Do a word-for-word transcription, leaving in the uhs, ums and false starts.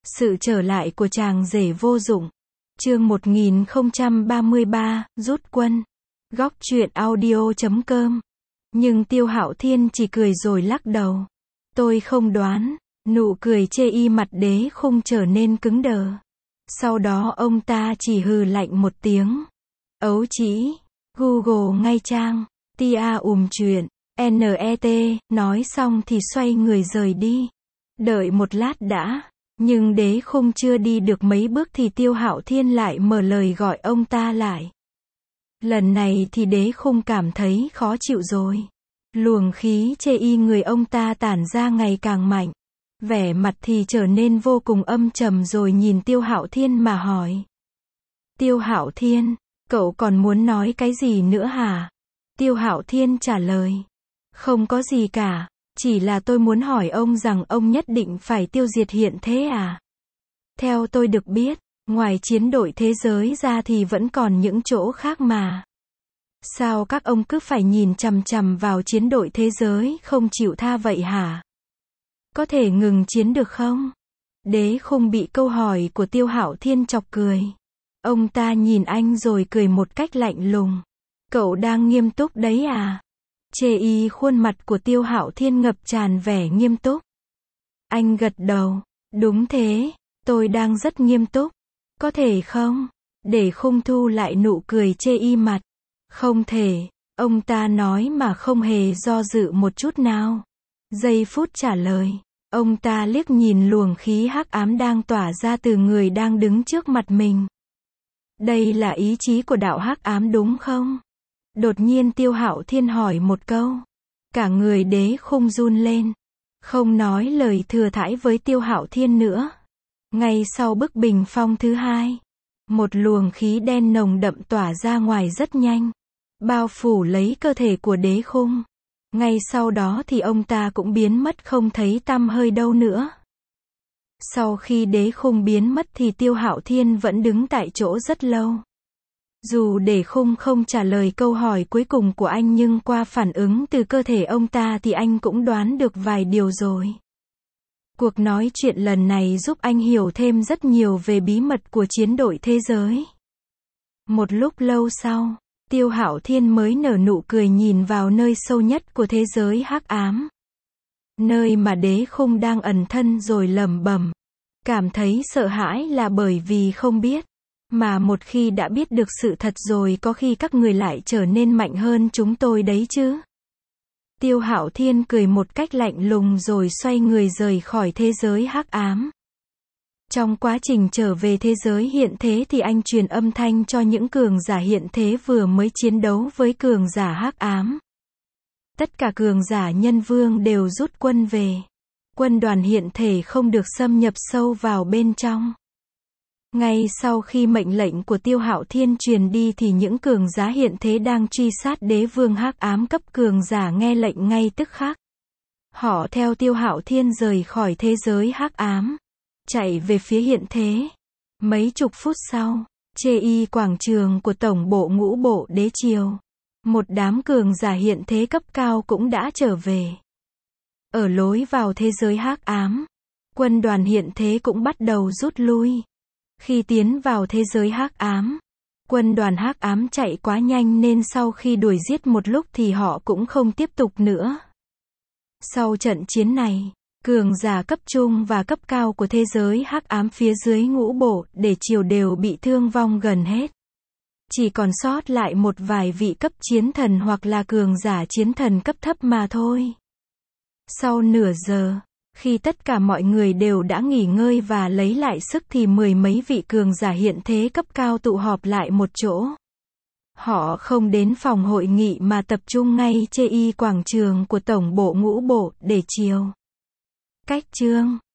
Sự trở lại của chàng rể vô dụng. Chương một nghìn không trăm ba mươi ba, rút quân. Góc truyện audio chấm com. Nhưng Tiêu Hạo Thiên chỉ cười rồi lắc đầu. Tôi không đoán. Nụ cười chê y mặt Đế Khung trở nên cứng đờ. Sau đó ông ta chỉ hừ lạnh một tiếng. Ấu chỉ. Google ngay trang. Tia ùm chuyện. net. Nói xong thì xoay người rời đi. Đợi một lát đã. Nhưng Đế Khung chưa đi được mấy bước thì Tiêu Hạo Thiên lại mở lời gọi ông ta lại. Lần này thì Đế Khung cảm thấy khó chịu rồi. Luồng khí chê y người ông ta tản ra ngày càng mạnh. Vẻ mặt thì trở nên vô cùng âm trầm rồi nhìn Tiêu Hạo Thiên mà hỏi. Tiêu Hạo Thiên, cậu còn muốn nói cái gì nữa hả? Tiêu Hạo Thiên trả lời. Không có gì cả. Chỉ là tôi muốn hỏi ông rằng ông nhất định phải tiêu diệt hiện thế à? Theo tôi được biết, ngoài chiến đội thế giới ra thì vẫn còn những chỗ khác mà. Sao các ông cứ phải nhìn chằm chằm vào chiến đội thế giới không chịu tha vậy hả? Có thể ngừng chiến được không? Đế Khung bị câu hỏi của Tiêu Hạo Thiên chọc cười. Ông ta nhìn anh rồi cười một cách lạnh lùng. Cậu đang nghiêm túc đấy à? Chê y khuôn mặt của Tiêu Hạo Thiên ngập tràn vẻ nghiêm túc. Anh gật đầu. Đúng thế, tôi đang rất nghiêm túc. Có thể không? Để Khung thu lại nụ cười chê y mặt. Không thể, ông ta nói mà không hề do dự một chút nào. Giây phút trả lời, ông ta liếc nhìn luồng khí hắc ám đang tỏa ra từ người đang đứng trước mặt mình. Đây là ý chí của đạo hắc ám đúng không? Đột nhiên Tiêu Hạo Thiên hỏi một câu. Cả người Đế Khung run lên. Không nói lời thừa thãi với Tiêu Hạo Thiên nữa. Ngay sau bức bình phong thứ hai, một luồng khí đen nồng đậm tỏa ra ngoài rất nhanh, bao phủ lấy cơ thể của Đế Khung. Ngay sau đó thì ông ta cũng biến mất không thấy tăm hơi đâu nữa. Sau khi Đế Khung biến mất thì Tiêu Hạo Thiên vẫn đứng tại chỗ rất lâu. Dù Đế Khung không trả lời câu hỏi cuối cùng của anh nhưng qua phản ứng từ cơ thể ông ta thì anh cũng đoán được vài điều rồi. Cuộc nói chuyện lần này giúp anh hiểu thêm rất nhiều về bí mật của chiến đội thế giới. Một lúc lâu sau, Tiêu Hạo Thiên mới nở nụ cười nhìn vào nơi sâu nhất của thế giới hắc ám. Nơi mà Đế Khung đang ẩn thân rồi lẩm bẩm. Cảm thấy sợ hãi là bởi vì không biết. Mà một khi đã biết được sự thật rồi có khi các người lại trở nên mạnh hơn chúng tôi đấy chứ. Tiêu Hạo Thiên cười một cách lạnh lùng rồi xoay người rời khỏi thế giới hắc ám. Trong quá trình trở về thế giới hiện thế thì anh truyền âm thanh cho những cường giả hiện thế vừa mới chiến đấu với cường giả hắc ám. Tất cả cường giả nhân vương đều rút quân về. Quân đoàn hiện thể không được xâm nhập sâu vào bên trong. Ngay sau khi mệnh lệnh của Tiêu Hạo Thiên truyền đi thì những cường giả hiện thế đang truy sát đế vương hắc ám cấp cường giả nghe lệnh ngay tức khắc. Họ theo Tiêu Hạo Thiên rời khỏi thế giới hắc ám, chạy về phía hiện thế. Mấy chục phút sau, chê y quảng trường của tổng bộ ngũ bộ đế triều, một đám cường giả hiện thế cấp cao cũng đã trở về. Ở lối vào thế giới hắc ám, quân đoàn hiện thế cũng bắt đầu rút lui. Khi tiến vào thế giới hắc ám, quân đoàn hắc ám chạy quá nhanh nên sau khi đuổi giết một lúc thì họ cũng không tiếp tục nữa. Sau trận chiến này, cường giả cấp trung và cấp cao của thế giới hắc ám phía dưới ngũ bộ đế triều đều bị thương vong gần hết. Chỉ còn sót lại một vài vị cấp chiến thần hoặc là cường giả chiến thần cấp thấp mà thôi. Sau nửa giờ, khi tất cả mọi người đều đã nghỉ ngơi và lấy lại sức thì mười mấy vị cường giả hiện thế cấp cao tụ họp lại một chỗ. Họ không đến phòng hội nghị mà tập trung ngay chê y quảng trường của tổng bộ ngũ bộ đế triều. Cách chương